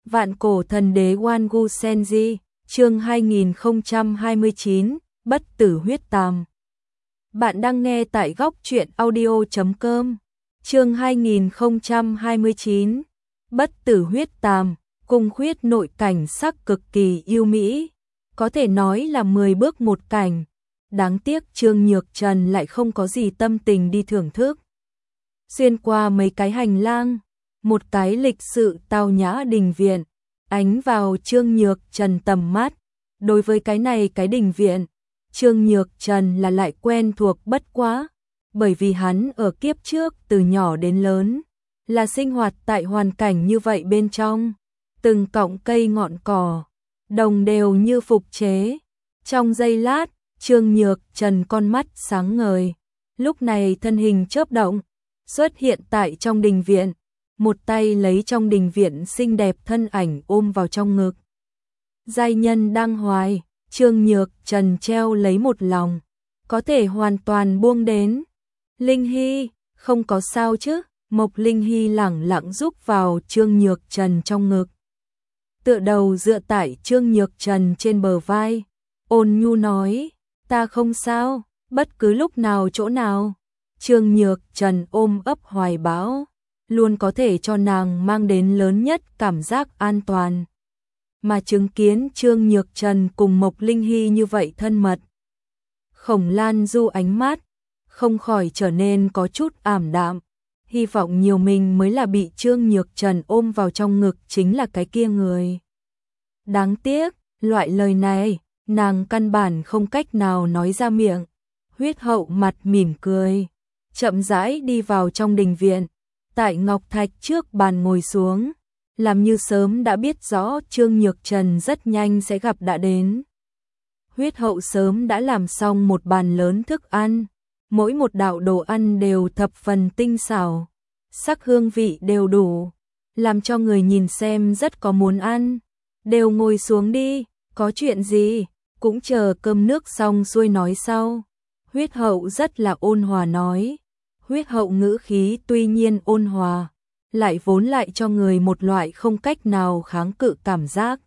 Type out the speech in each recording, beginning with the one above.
Vạn cổ thần đế Wangu Senji, chương 2029, bất tử huyết tàm. Bạn đang nghe tại góc truyện audio.com, chương 2029, bất tử huyết tàm, cung khuyết nội cảnh sắc cực kỳ yêu mỹ, có thể nói là 10 bước một cảnh. Đáng tiếc Trương Nhược Trần lại không có gì tâm tình đi thưởng thức. Xuyên qua mấy cái hành lang, một cái lịch sự tao nhã đình viện, ánh vào Trương Nhược Trần tầm mắt. Đối với cái này cái đình viện, Trương Nhược Trần là lại quen thuộc bất quá, bởi vì hắn ở kiếp trước từ nhỏ đến lớn, là sinh hoạt tại hoàn cảnh như vậy bên trong, từng cọng cây ngọn cỏ, đồng đều như phục chế. Trong giây lát, Trương Nhược Trần con mắt sáng ngời, lúc này thân hình chớp động, xuất hiện tại trong đình viện, một tay lấy trong đình viện xinh đẹp thân ảnh ôm vào trong ngực. Giai nhân đang hoài, Trương Nhược Trần treo lấy một lòng, có thể hoàn toàn buông đến. Linh Hy, không có sao chứ? Mộc Linh Hy lẳng lặng rúc vào Trương Nhược Trần trong ngực, tựa đầu dựa tại Trương Nhược Trần trên bờ vai, ôn nhu nói, ta không sao, bất cứ lúc nào chỗ nào. Trương Nhược Trần ôm ấp hoài bão, luôn có thể cho nàng mang đến lớn nhất cảm giác an toàn. Mà chứng kiến Trương Nhược Trần cùng Mộc Linh Hy như vậy thân mật, Khổng Lan Du ánh mắt không khỏi trở nên có chút ảm đạm, hy vọng nhiều mình mới là bị Trương Nhược Trần ôm vào trong ngực chính là cái kia người. Đáng tiếc, loại lời này, nàng căn bản không cách nào nói ra miệng. Huyết Hậu mặt mỉm cười, chậm rãi đi vào trong đình viện, tại ngọc thạch trước bàn ngồi xuống, làm như sớm đã biết rõ Trương Nhược Trần rất nhanh sẽ gặp đã đến. Huyết Hậu sớm đã làm xong một bàn lớn thức ăn, mỗi một đạo đồ ăn đều thập phần tinh xảo, sắc hương vị đều đủ, làm cho người nhìn xem rất có muốn ăn. Đều ngồi xuống đi, có chuyện gì, cũng chờ cơm nước xong xuôi nói sau. Huyết Hậu rất là ôn hòa nói. Huyết Hậu ngữ khí tuy nhiên ôn hòa, lại vốn lại cho người một loại không cách nào kháng cự cảm giác.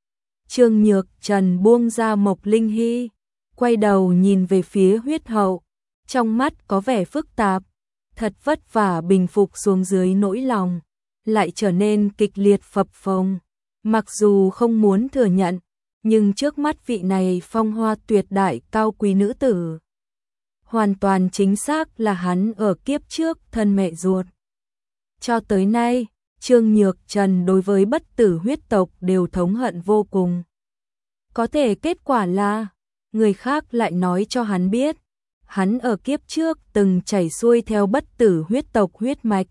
Trương Nhược Trần buông ra Mộc Linh Hy, quay đầu nhìn về phía Huyết Hậu, trong mắt có vẻ phức tạp, thật vất vả bình phục xuống dưới nỗi lòng, lại trở nên kịch liệt phập phồng. Mặc dù không muốn thừa nhận, nhưng trước mắt vị này phong hoa tuyệt đại cao quý nữ tử, hoàn toàn chính xác là hắn ở kiếp trước thân mẹ ruột. Cho tới nay, Trương Nhược Trần đối với bất tử huyết tộc đều thống hận vô cùng. Có thể kết quả là, người khác lại nói cho hắn biết, hắn ở kiếp trước từng chảy xuôi theo bất tử huyết tộc huyết mạch.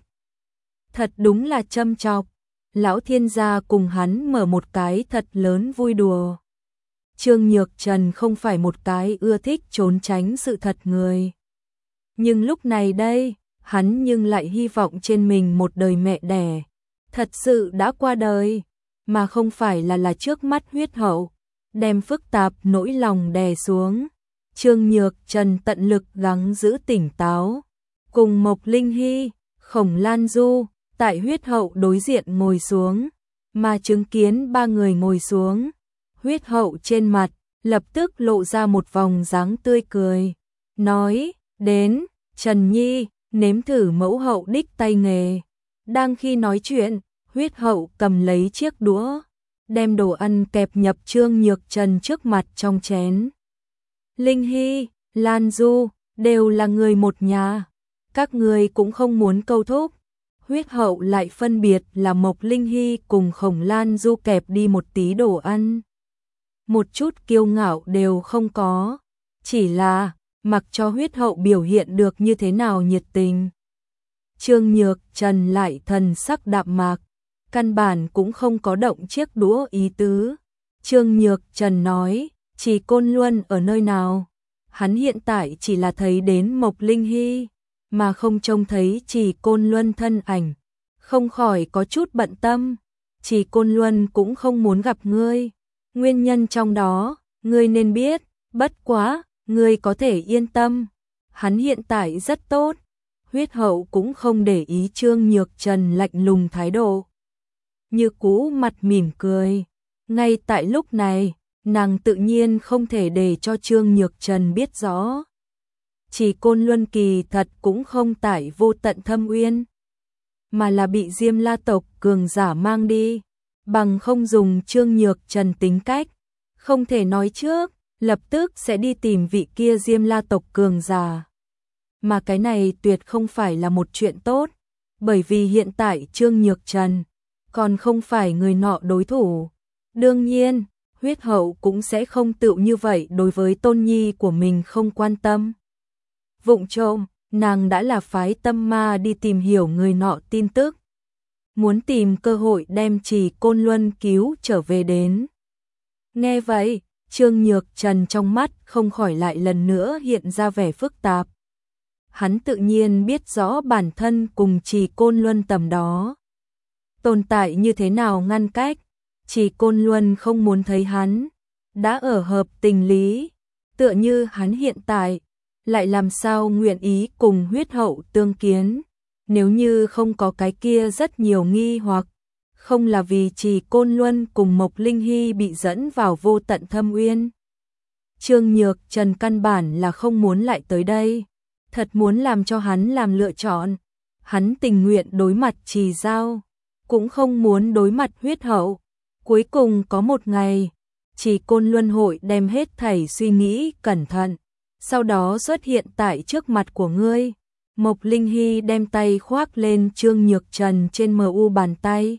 Thật đúng là châm chọc, lão thiên gia cùng hắn mở một cái thật lớn vui đùa. Trương Nhược Trần không phải một cái ưa thích trốn tránh sự thật người. Nhưng lúc này đây, hắn nhưng lại hy vọng trên mình một đời mẹ đẻ thật sự đã qua đời, mà không phải là trước mắt Huyết Hậu, đem phức tạp nỗi lòng đè xuống. Trương Nhược Trần tận lực gắng giữ tỉnh táo, cùng Mộc Linh Hy, Khổng Lan Du, tại Huyết Hậu đối diện ngồi xuống, mà chứng kiến ba người ngồi xuống, Huyết Hậu trên mặt lập tức lộ ra một vòng dáng tươi cười, nói, đến, Trần Nhi, nếm thử mẫu hậu đích tay nghề. Đang khi nói chuyện, Huyết Hậu cầm lấy chiếc đũa, đem đồ ăn kẹp nhập Trương Nhược Trần trước mặt trong chén. Linh Hy, Lan Du, đều là người một nhà, các người cũng không muốn câu thúc. Huyết Hậu lại phân biệt là Mộc Linh Hy cùng Khổng Lan Du kẹp đi một tí đồ ăn. Một chút kiêu ngạo đều không có, chỉ là mặc cho Huyết Hậu biểu hiện được như thế nào nhiệt tình. Trương Nhược Trần lại thần sắc đạm mạc, căn bản cũng không có động chiếc đũa ý tứ. Trương Nhược Trần nói, Chỉ Côn Luân ở nơi nào? Hắn hiện tại chỉ là thấy đến Mộc Linh Hy, mà không trông thấy Chỉ Côn Luân thân ảnh, không khỏi có chút bận tâm. Chỉ Côn Luân cũng không muốn gặp ngươi, nguyên nhân trong đó, ngươi nên biết, bất quá, ngươi có thể yên tâm, hắn hiện tại rất tốt. Huyết Hậu cũng không để ý Trương Nhược Trần lạnh lùng thái độ. như cũ mặt mỉm cười. Ngay tại lúc này, nàng tự nhiên không thể để cho Trương Nhược Trần biết rõ. Chỉ Côn Luân kỳ thật cũng không tại Vô Tận Thâm Uyên, mà là bị Diêm La tộc cường giả mang đi, bằng không dùng Trương Nhược Trần tính cách, không thể nói trước, lập tức sẽ đi tìm vị kia Diêm La tộc cường giả. Mà cái này tuyệt không phải là một chuyện tốt, bởi vì hiện tại Trương Nhược Trần còn không phải người nọ đối thủ. Đương nhiên, huyết hậu cũng sẽ không tự như vậy đối với tôn nhi của mình không quan tâm. Vụng trộm, nàng đã là phái tâm ma đi tìm hiểu người nọ tin tức, muốn tìm cơ hội đem Trì Côn Luân cứu trở về đến. Nghe vậy, Trương Nhược Trần trong mắt không khỏi lại lần nữa hiện ra vẻ phức tạp. Hắn tự nhiên biết rõ bản thân cùng Trì Côn Luân tầm đó tồn tại như thế nào ngăn cách, Trì Côn Luân không muốn thấy hắn, đã ở hợp tình lý, tựa như hắn hiện tại, lại làm sao nguyện ý cùng huyết hậu tương kiến, nếu như không có cái kia rất nhiều nghi hoặc, không là vì Trì Côn Luân cùng Mộc Linh Hy bị dẫn vào Vô Tận Thâm Uyên. Trương Nhược Trần căn bản là không muốn lại tới đây, thật muốn làm cho hắn làm lựa chọn, hắn tình nguyện đối mặt Trì Giao, cũng không muốn đối mặt huyết hậu. Cuối cùng có một ngày, Trì Côn Luân hội đem hết thảy suy nghĩ cẩn thận, sau đó xuất hiện tại trước mặt của ngươi. Mộc Linh Hy đem tay khoác lên Trương Nhược Trần trên MU bàn tay.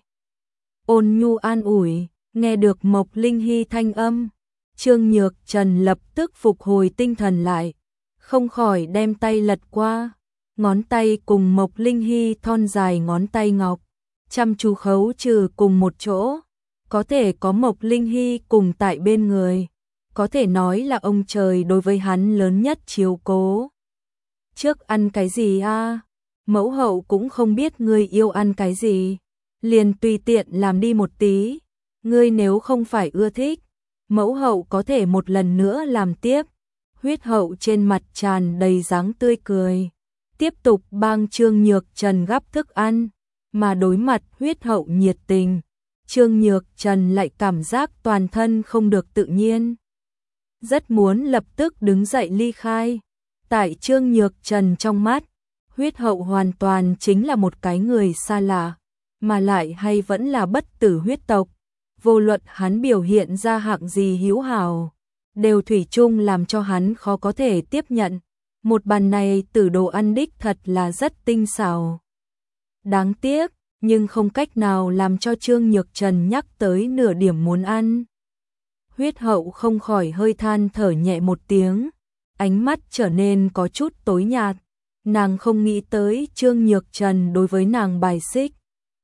Ôn nhu an ủi, nghe được Mộc Linh Hy thanh âm, Trương Nhược Trần lập tức phục hồi tinh thần lại, không khỏi đem tay lật qua, ngón tay cùng Mộc Linh Hy thon dài ngón tay ngọc, chăm chú khấu trừ cùng một chỗ, có thể có Mộc Linh Hy cùng tại bên người, có thể nói là ông trời đối với hắn lớn nhất chiếu cố. Trước ăn cái gì a? Mẫu hậu cũng không biết ngươi yêu ăn cái gì, liền tùy tiện làm đi một tí, ngươi nếu không phải ưa thích, mẫu hậu có thể một lần nữa làm tiếp. Huyết hậu trên mặt tràn đầy dáng tươi cười, tiếp tục bang Trương Nhược Trần gắp thức ăn, mà đối mặt huyết hậu nhiệt tình, Trương Nhược Trần lại cảm giác toàn thân không được tự nhiên, rất muốn lập tức đứng dậy ly khai. Tại Trương Nhược Trần trong mắt, huyết hậu hoàn toàn chính là một cái người xa lạ, mà lại hay vẫn là bất tử huyết tộc, vô luận hắn biểu hiện ra hạng gì hữu hảo, đều thủy chung làm cho hắn khó có thể tiếp nhận. Một bàn này tử đồ ăn đích thật là rất tinh xảo. Đáng tiếc, nhưng không cách nào làm cho Trương Nhược Trần nhắc tới nửa điểm muốn ăn. Huyết hậu không khỏi hơi than thở nhẹ một tiếng, ánh mắt trở nên có chút tối nhạt, nàng không nghĩ tới Trương Nhược Trần đối với nàng bài xích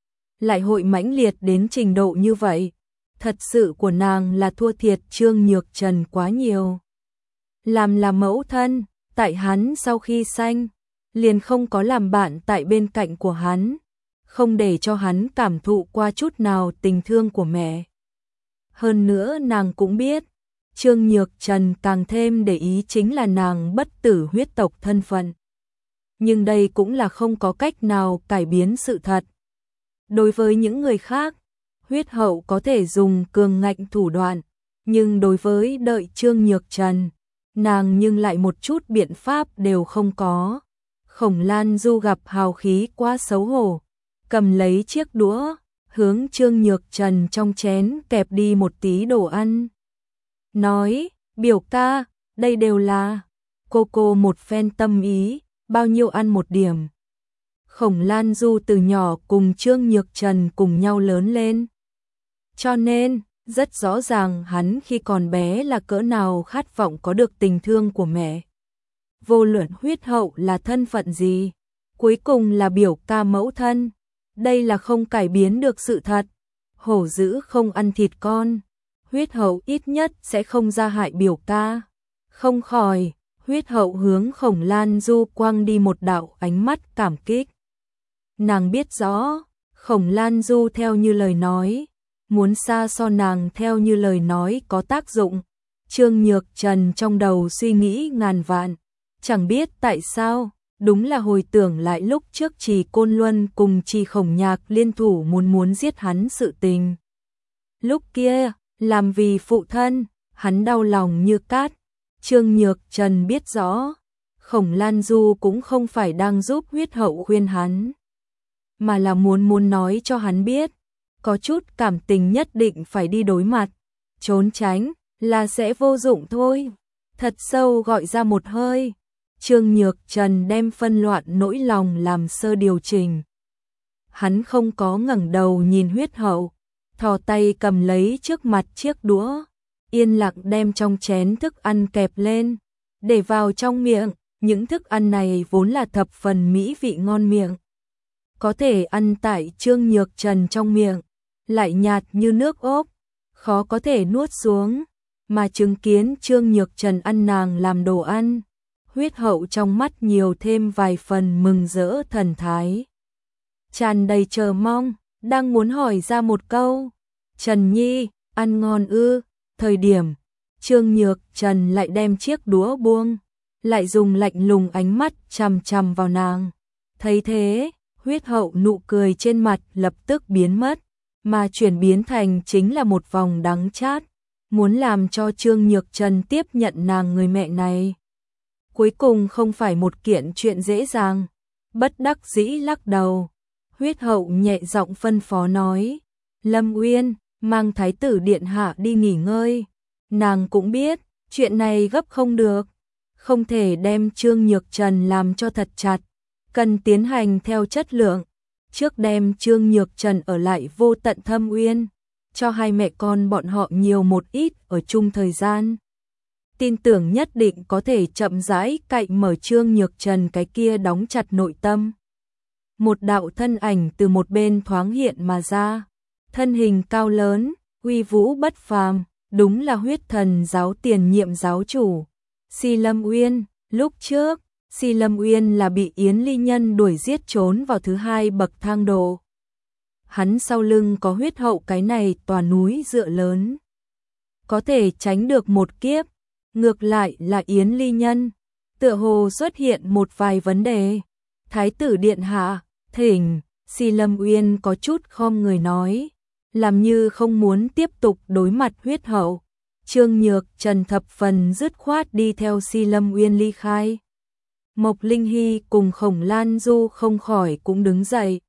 lại hội mãnh liệt đến trình độ như vậy, thật sự của nàng là thua thiệt Trương Nhược Trần quá nhiều. Làm là mẫu thân, tại hắn sau khi sanh, liền không có làm bạn tại bên cạnh của hắn, không để cho hắn cảm thụ qua chút nào tình thương của mẹ. Hơn nữa nàng cũng biết, Trương Nhược Trần càng thêm để ý chính là nàng bất tử huyết tộc thân phận. Nhưng đây cũng là không có cách nào cải biến sự thật. Đối với những người khác, huyết hậu có thể dùng cường ngạnh thủ đoạn, nhưng đối với đợi Trương Nhược Trần, nàng nhưng lại một chút biện pháp đều không có. Khổng Lan Du gặp hào khí quá xấu hổ, cầm lấy chiếc đũa, hướng Trương Nhược Trần trong chén kẹp đi một tí đồ ăn. Nói, biểu ca, đây đều là cô một phen tâm ý, bao nhiêu ăn một điểm. Khổng Lan Du từ nhỏ cùng Trương Nhược Trần cùng nhau lớn lên, cho nên rất rõ ràng hắn khi còn bé là cỡ nào khát vọng có được tình thương của mẹ. Vô luận huyết hậu là thân phận gì, cuối cùng là biểu ca mẫu thân, đây là không cải biến được sự thật. Hổ dữ không ăn thịt con, huyết hậu ít nhất sẽ không ra hại biểu ca. Không khỏi, huyết hậu hướng Khổng Lan Du quăng đi một đạo ánh mắt cảm kích. Nàng biết rõ, Khổng Lan Du theo như lời nói, muốn xa so nàng theo như lời nói có tác dụng. Trương Nhược Trần trong đầu suy nghĩ ngàn vạn, chẳng biết tại sao, đúng là hồi tưởng lại lúc trước Trì Côn Luân cùng Trì Khổng Nhạc liên thủ muốn giết hắn sự tình. Lúc kia, làm vì phụ thân, hắn đau lòng như cát. Trương Nhược Trần biết rõ, Khổng Lan Du cũng không phải đang giúp huyết hậu khuyên hắn, mà là muốn nói cho hắn biết, có chút cảm tình nhất định phải đi đối mặt, trốn tránh là sẽ vô dụng thôi. Thật sâu gọi ra một hơi, Trương Nhược Trần đem phân loạn nỗi lòng làm sơ điều chỉnh. Hắn không có ngẩng đầu nhìn huyết hậu, thò tay cầm lấy trước mặt chiếc đũa, yên lặng đem trong chén thức ăn kẹp lên, để vào trong miệng. Những thức ăn này vốn là thập phần mỹ vị ngon miệng, có thể ăn tại Trương Nhược Trần trong miệng, lại nhạt như nước ốp, khó có thể nuốt xuống, mà chứng kiến Trương Nhược Trần ăn nàng làm đồ ăn, huyết hậu trong mắt nhiều thêm vài phần mừng rỡ thần thái. Tràn đầy chờ mong, đang muốn hỏi ra một câu, Trần Nhi, ăn ngon ư, thời điểm, Trương Nhược Trần lại đem chiếc đũa buông, lại dùng lạnh lùng ánh mắt chằm chằm vào nàng. Thấy thế, huyết hậu nụ cười trên mặt lập tức biến mất, mà chuyển biến thành chính là một vòng đắng chát, muốn làm cho Trương Nhược Trần tiếp nhận nàng người mẹ này. Cuối cùng không phải một kiện chuyện dễ dàng, bất đắc dĩ lắc đầu. Huyết hậu nhẹ giọng phân phó nói, Lâm Uyên, mang thái tử điện hạ đi nghỉ ngơi. Nàng cũng biết, chuyện này gấp không được, không thể đem Trương Nhược Trần làm cho thật chặt, cần tiến hành theo chất lượng. Trước đem Trương Nhược Trần ở lại Vô Tận Thâm Uyên, cho hai mẹ con bọn họ nhiều một ít ở chung thời gian. Tin tưởng nhất định có thể chậm rãi cạy mở Trương Nhược Trần cái kia đóng chặt nội tâm. Một đạo thân ảnh từ một bên thoáng hiện mà ra, thân hình cao lớn, uy vũ bất phàm, đúng là Huyết Thần giáo tiền nhiệm giáo chủ Si Lâm Uyên. Lúc trước, Si Lâm Uyên là bị Yến Ly Nhân đuổi giết trốn vào thứ hai bậc thang độ. Hắn sau lưng có huyết hậu cái này tòa núi dựa lớn, có thể tránh được một kiếp. Ngược lại là Yến Ly Nhân, tựa hồ xuất hiện một vài vấn đề. Thái tử điện hạ, thỉnh. Si Lâm Uyên có chút khom người nói, làm như không muốn tiếp tục đối mặt huyết hậu. Trương Nhược Trần thập phần dứt khoát đi theo Si Lâm Uyên ly khai. Mộc Linh Hy cùng Khổng Lan Du không khỏi cũng đứng dậy,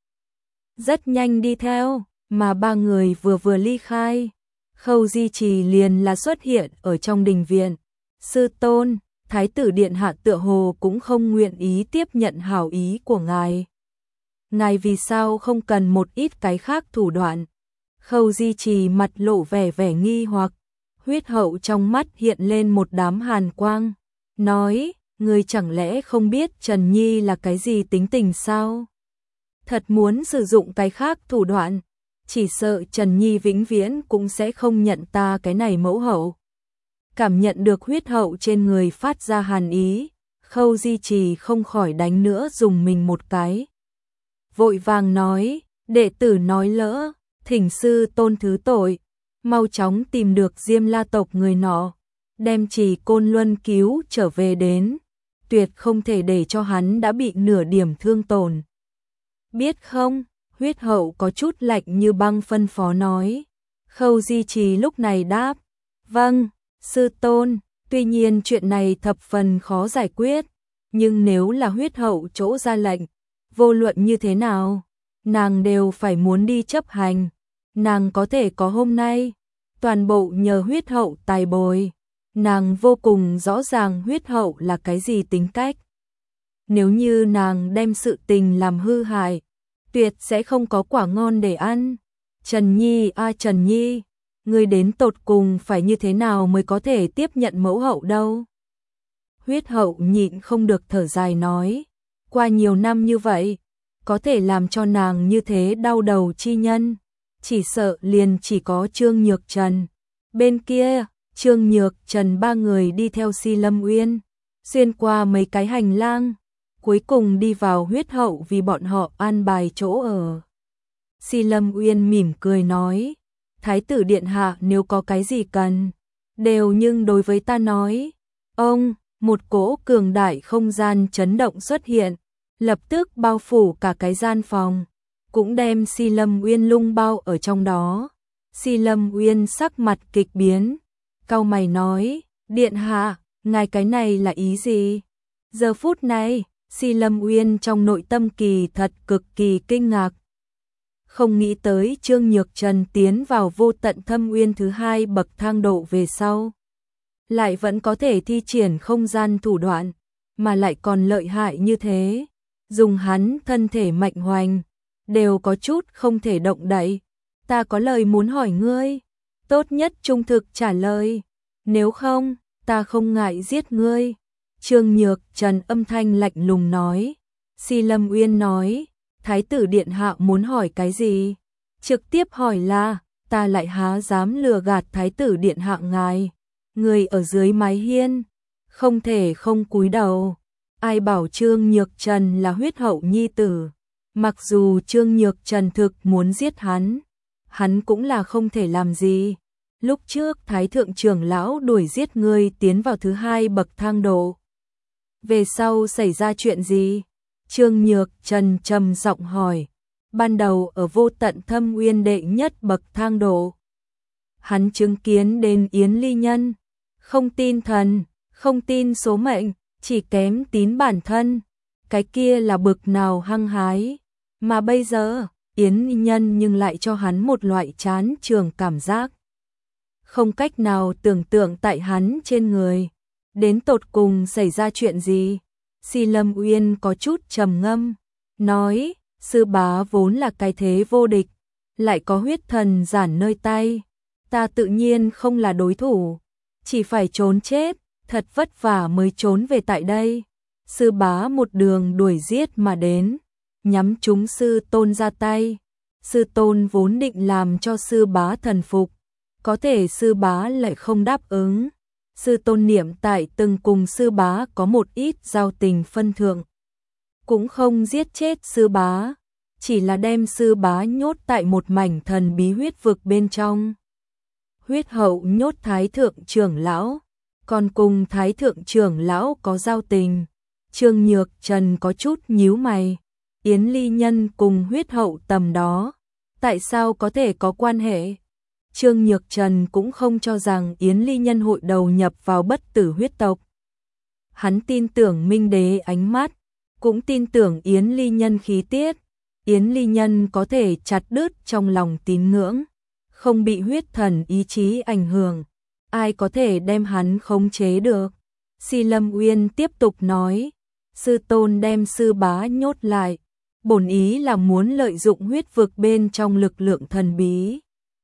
rất nhanh đi theo, mà ba người vừa ly khai, Khâu Di Trì liền là xuất hiện ở trong đình viện. Sư tôn, thái tử điện hạ tựa hồ cũng không nguyện ý tiếp nhận hảo ý của ngài. Ngài vì sao không cần một ít cái khác thủ đoạn? Khâu Di Trì mặt lộ vẻ nghi hoặc, huyết hậu trong mắt hiện lên một đám hàn quang, nói, ngươi chẳng lẽ không biết Trần Nhi là cái gì tính tình sao? Thật muốn sử dụng cái khác thủ đoạn, chỉ sợ Trần Nhi vĩnh viễn cũng sẽ không nhận ta cái này mẫu hậu. Cảm nhận được huyết hậu trên người phát ra hàn ý, Khâu Di Trì không khỏi đánh nữa dùng mình một cái. Vội vàng nói, đệ tử nói lỡ, thỉnh sư tôn thứ tội, mau chóng tìm được Diêm La tộc người nọ, đem Trì Côn Luân cứu trở về đến, tuyệt không thể để cho hắn đã bị nửa điểm thương tổn. Biết không? Huyết hậu có chút lạnh như băng phân phó nói. Khâu Di Trì lúc này đáp, vâng, sư tôn. Tuy nhiên chuyện này thập phần khó giải quyết, nhưng nếu là huyết hậu chỗ ra lệnh, vô luận như thế nào, nàng đều phải muốn đi chấp hành. Nàng có thể có hôm nay, toàn bộ nhờ huyết hậu tài bồi. Nàng vô cùng rõ ràng huyết hậu là cái gì tính cách. Nếu như nàng đem sự tình làm hư hại, tuyệt sẽ không có quả ngon để ăn. Trần Nhi Trần Nhi, ngươi đến tột cùng phải như thế nào mới có thể tiếp nhận mẫu hậu đâu? Huyết hậu nhịn không được thở dài nói, qua nhiều năm như vậy, có thể làm cho nàng như thế đau đầu chi nhân, chỉ sợ liền chỉ có Trương Nhược Trần. Bên kia, Trương Nhược Trần ba người đi theo Si Lâm Uyên, xuyên qua mấy cái hành lang, cuối cùng đi vào huyết hậu vì bọn họ an bài chỗ ở. Si Lâm Uyên mỉm cười nói, thái tử điện hạ nếu có cái gì cần, đều nhưng đối với ta nói. Ông, một cỗ cường đại không gian chấn động xuất hiện, lập tức bao phủ cả cái gian phòng, cũng đem Si Lâm Uyên lung bao ở trong đó. Si Lâm Uyên sắc mặt kịch biến, cau mày nói, điện hạ, ngài cái này là ý gì? Giờ phút này, Si Lâm Uyên trong nội tâm kỳ thật cực kỳ kinh ngạc. Không nghĩ tới Trương Nhược Trần tiến vào vô tận thâm uyên thứ hai bậc thang độ về sau, lại vẫn có thể thi triển không gian thủ đoạn, mà lại còn lợi hại như thế. Dùng hắn thân thể mạnh hoành, đều có chút không thể động đậy. Ta có lời muốn hỏi ngươi, tốt nhất trung thực trả lời, nếu không, ta không ngại giết ngươi. Trương Nhược Trần âm thanh lạnh lùng nói. Si Lâm Uyên nói, Thái tử điện hạ muốn hỏi cái gì? Trực tiếp hỏi là, ta lại há dám lừa gạt Thái tử điện hạ ngài. Người ở dưới mái hiên, không thể không cúi đầu. Ai bảo Trương Nhược Trần là huyết hậu nhi tử. Mặc dù Trương Nhược Trần thực muốn giết hắn cũng là không thể làm gì. Lúc trước Thái thượng trưởng lão đuổi giết ngươi tiến vào thứ hai bậc thang độ. Về sau xảy ra chuyện gì? Trương Nhược Trần trầm giọng hỏi. Ban đầu ở vô tận thâm uyên đệ nhất bậc thang độ, hắn chứng kiến đến Yến Ly Nhân, không tin thần, không tin số mệnh, chỉ kém tín bản thân. Cái kia là bực nào hăng hái. Mà bây giờ, Yến Ly Nhân nhưng lại cho hắn một loại chán trường cảm giác. Không cách nào tưởng tượng tại hắn trên người. Đến tột cùng xảy ra chuyện gì? Si Lâm Uyên có chút trầm ngâm, nói, sư bá vốn là cái thế vô địch, lại có huyết thần giản nơi tay. Ta tự nhiên không là đối thủ, chỉ phải trốn chết, thật vất vả mới trốn về tại đây. Sư bá một đường đuổi giết mà đến, nhắm trúng sư tôn ra tay. Sư tôn vốn định làm cho sư bá thần phục, có thể sư bá lại không đáp ứng. Sư tôn niệm tại từng cùng sư bá có một ít giao tình phân thượng, cũng không giết chết sư bá, chỉ là đem sư bá nhốt tại một mảnh thần bí huyết vực bên trong. Huyết hậu nhốt Thái thượng trưởng lão, còn cùng Thái thượng trưởng lão có giao tình. Trương Nhược Trần có chút nhíu mày, Yến Ly Nhân cùng huyết hậu tầm đó, tại sao có thể có quan hệ? Trương Nhược Trần cũng không cho rằng Yến Ly Nhân hội đầu nhập vào bất tử huyết tộc. Hắn tin tưởng Minh Đế ánh mắt, cũng tin tưởng Yến Ly Nhân khí tiết. Yến Ly Nhân có thể chặt đứt trong lòng tín ngưỡng, không bị huyết thần ý chí ảnh hưởng. Ai có thể đem hắn khống chế được? Si Lâm Uyên tiếp tục nói, sư tôn đem sư bá nhốt lại, bổn ý là muốn lợi dụng huyết vực bên trong lực lượng thần bí.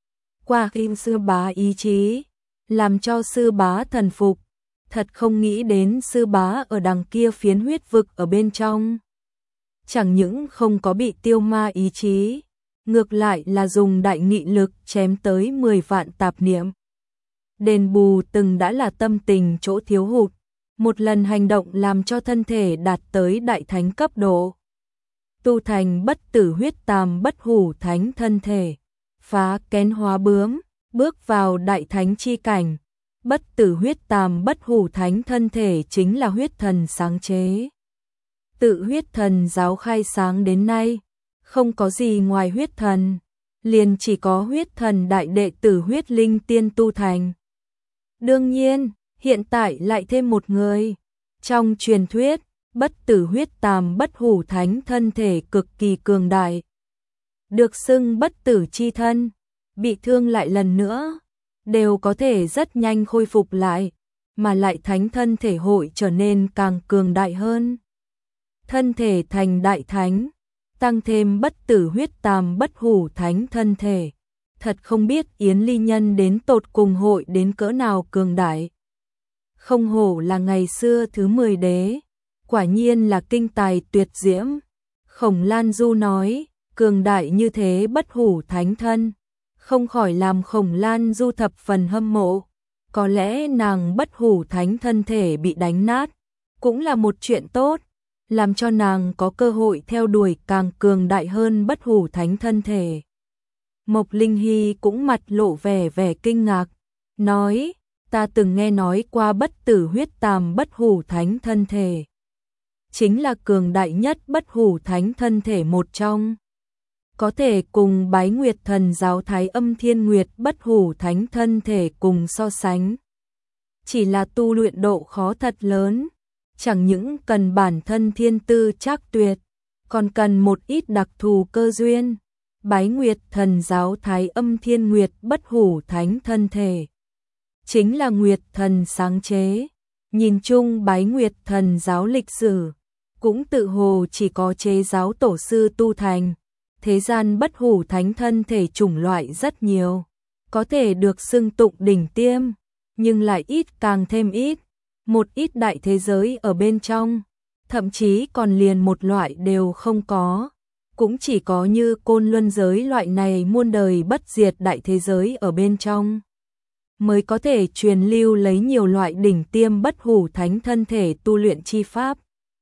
Qua kim sư bá ý chí, làm cho sư bá thần phục. Thật không nghĩ đến sư bá ở đằng kia phiến huyết vực ở bên trong. Chẳng những không có bị tiêu ma ý chí, ngược lại là dùng đại nghị lực chém tới 10 vạn tạp niệm. Đền bù từng đã là tâm tình chỗ thiếu hụt, một lần hành động làm cho thân thể đạt tới đại thánh cấp độ. Tu thành bất tử huyết tam bất hủ thánh thân thể, phá kén hóa bướm, bước vào đại thánh chi cảnh. Bất tử huyết tam bất hủ thánh thân thể chính là huyết thần sáng chế. Tự huyết thần giáo khai sáng đến nay, không có gì ngoài huyết thần, liền chỉ có huyết thần đại đệ tử huyết linh tiên tu thành. Đương nhiên, hiện tại lại thêm một người. Trong truyền thuyết, bất tử huyết tam bất hủ thánh thân thể cực kỳ cường đại, được xưng bất tử chi thân, bị thương lại lần nữa, đều có thể rất nhanh khôi phục lại, mà lại thánh thân thể hội trở nên càng cường đại hơn. Thân thể thành đại thánh, tăng thêm bất tử huyết tam bất hủ thánh thân thể. Thật không biết Yến Ly Nhân đến tột cùng hội đến cỡ nào cường đại. Không hổ là ngày xưa thứ 10 đế, quả nhiên là kinh tài tuyệt diễm. Khổng Lan Du nói, cường đại như thế bất hủ thánh thân, không khỏi làm Khổng Lan Du thập phần hâm mộ. Có lẽ nàng bất hủ thánh thân thể bị đánh nát, cũng là một chuyện tốt, làm cho nàng có cơ hội theo đuổi càng cường đại hơn bất hủ thánh thân thể. Mộc Linh Hy cũng mặt lộ vẻ kinh ngạc, nói, ta từng nghe nói qua bất tử huyết tàm bất hủ thánh thân thể. Chính là cường đại nhất bất hủ thánh thân thể một trong. Có thể cùng Bái Nguyệt Thần giáo Thái Âm Thiên Nguyệt bất hủ thánh thân thể cùng so sánh. Chỉ là tu luyện độ khó thật lớn, chẳng những cần bản thân thiên tư trác tuyệt, còn cần một ít đặc thù cơ duyên. Bái Nguyệt Thần giáo Thái Âm Thiên Nguyệt bất hủ thánh thân thể chính là Nguyệt Thần sáng chế. Nhìn chung Bái Nguyệt Thần giáo lịch sử cũng tự hồ chỉ có chế giáo tổ sư tu thành. Thế gian bất hủ thánh thân thể chủng loại rất nhiều, có thể được xưng tụng đỉnh tiêm, nhưng lại ít càng thêm ít. Một ít đại thế giới ở bên trong, thậm chí còn liền một loại đều không có. Cũng chỉ có như Côn Luân giới loại này muôn đời bất diệt đại thế giới ở bên trong, mới có thể truyền lưu lấy nhiều loại đỉnh tiêm bất hủ thánh thân thể tu luyện chi pháp.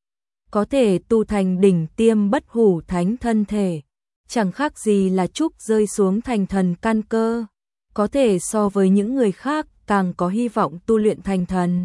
Có thể tu thành đỉnh tiêm bất hủ thánh thân thể, chẳng khác gì là trúc rơi xuống thành thần căn cơ, có thể so với những người khác càng có hy vọng tu luyện thành thần.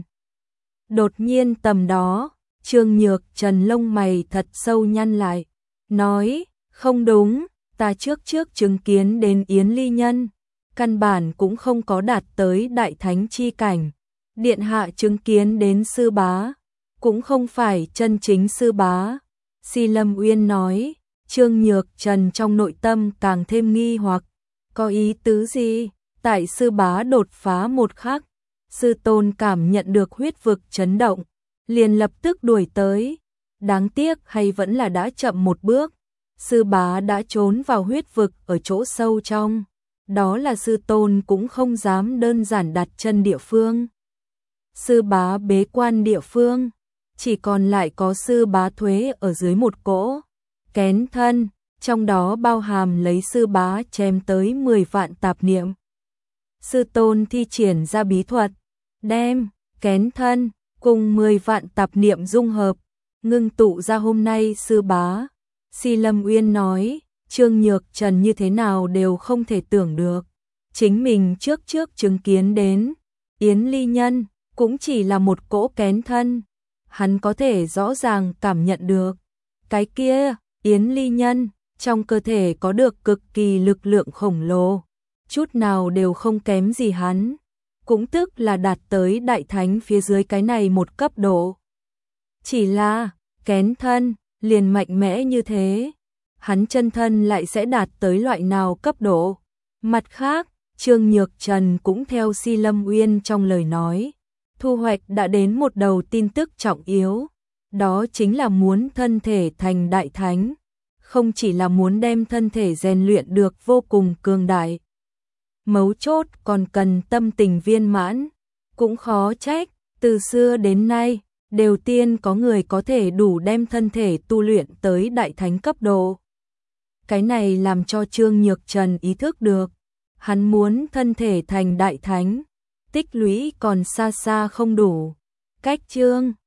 Đột nhiên tầm đó, Trương Nhược Trần lông mày thật sâu nhăn lại, nói, không đúng, ta trước chứng kiến đến Yến Ly Nhân, căn bản cũng không có đạt tới đại thánh chi cảnh. Điện hạ chứng kiến đến sư bá, cũng không phải chân chính sư bá. Si Lâm Uyên nói. Trương Nhược Trần trong nội tâm càng thêm nghi hoặc, có ý tứ gì? Tại sư bá đột phá một khắc, sư tôn cảm nhận được huyết vực chấn động, liền lập tức đuổi tới. Đáng tiếc hay vẫn là đã chậm một bước, sư bá đã trốn vào huyết vực ở chỗ sâu trong, đó là sư tôn cũng không dám đơn giản đặt chân địa phương. Sư bá bế quan địa phương, chỉ còn lại có sư bá Thuế ở dưới một cỗ kén thân, trong đó bao hàm lấy sư bá chém tới 10 vạn tạp niệm. Sư tôn thi triển ra bí thuật, đem kén thân cùng 10 vạn tạp niệm dung hợp, ngưng tụ ra hôm nay sư bá. Si Lâm Uyên nói, Trương Nhược Trần như thế nào đều không thể tưởng được. Chính mình trước chứng kiến đến, Yến Ly Nhân, cũng chỉ là một cỗ kén thân. Hắn có thể rõ ràng cảm nhận được. Cái kia, Yến Ly Nhân, trong cơ thể có được cực kỳ lực lượng khổng lồ, chút nào đều không kém gì hắn. Cũng tức là đạt tới đại thánh phía dưới cái này một cấp độ. Chỉ là, kén thân, liền mạnh mẽ như thế, hắn chân thân lại sẽ đạt tới loại nào cấp độ. Mặt khác, Trương Nhược Trần cũng theo Si Lâm Uyên trong lời nói, thu hoạch đã đến một đầu tin tức trọng yếu, đó chính là muốn thân thể thành đại thánh, không chỉ là muốn đem thân thể rèn luyện được vô cùng cường đại. Mấu chốt còn cần tâm tình viên mãn, cũng khó trách, từ xưa đến nay, đều tiên có người có thể đủ đem thân thể tu luyện tới đại thánh cấp độ. Cái này làm cho Trương Nhược Trần ý thức được, hắn muốn thân thể thành đại thánh, tích lũy còn xa xa không đủ. Cách Trương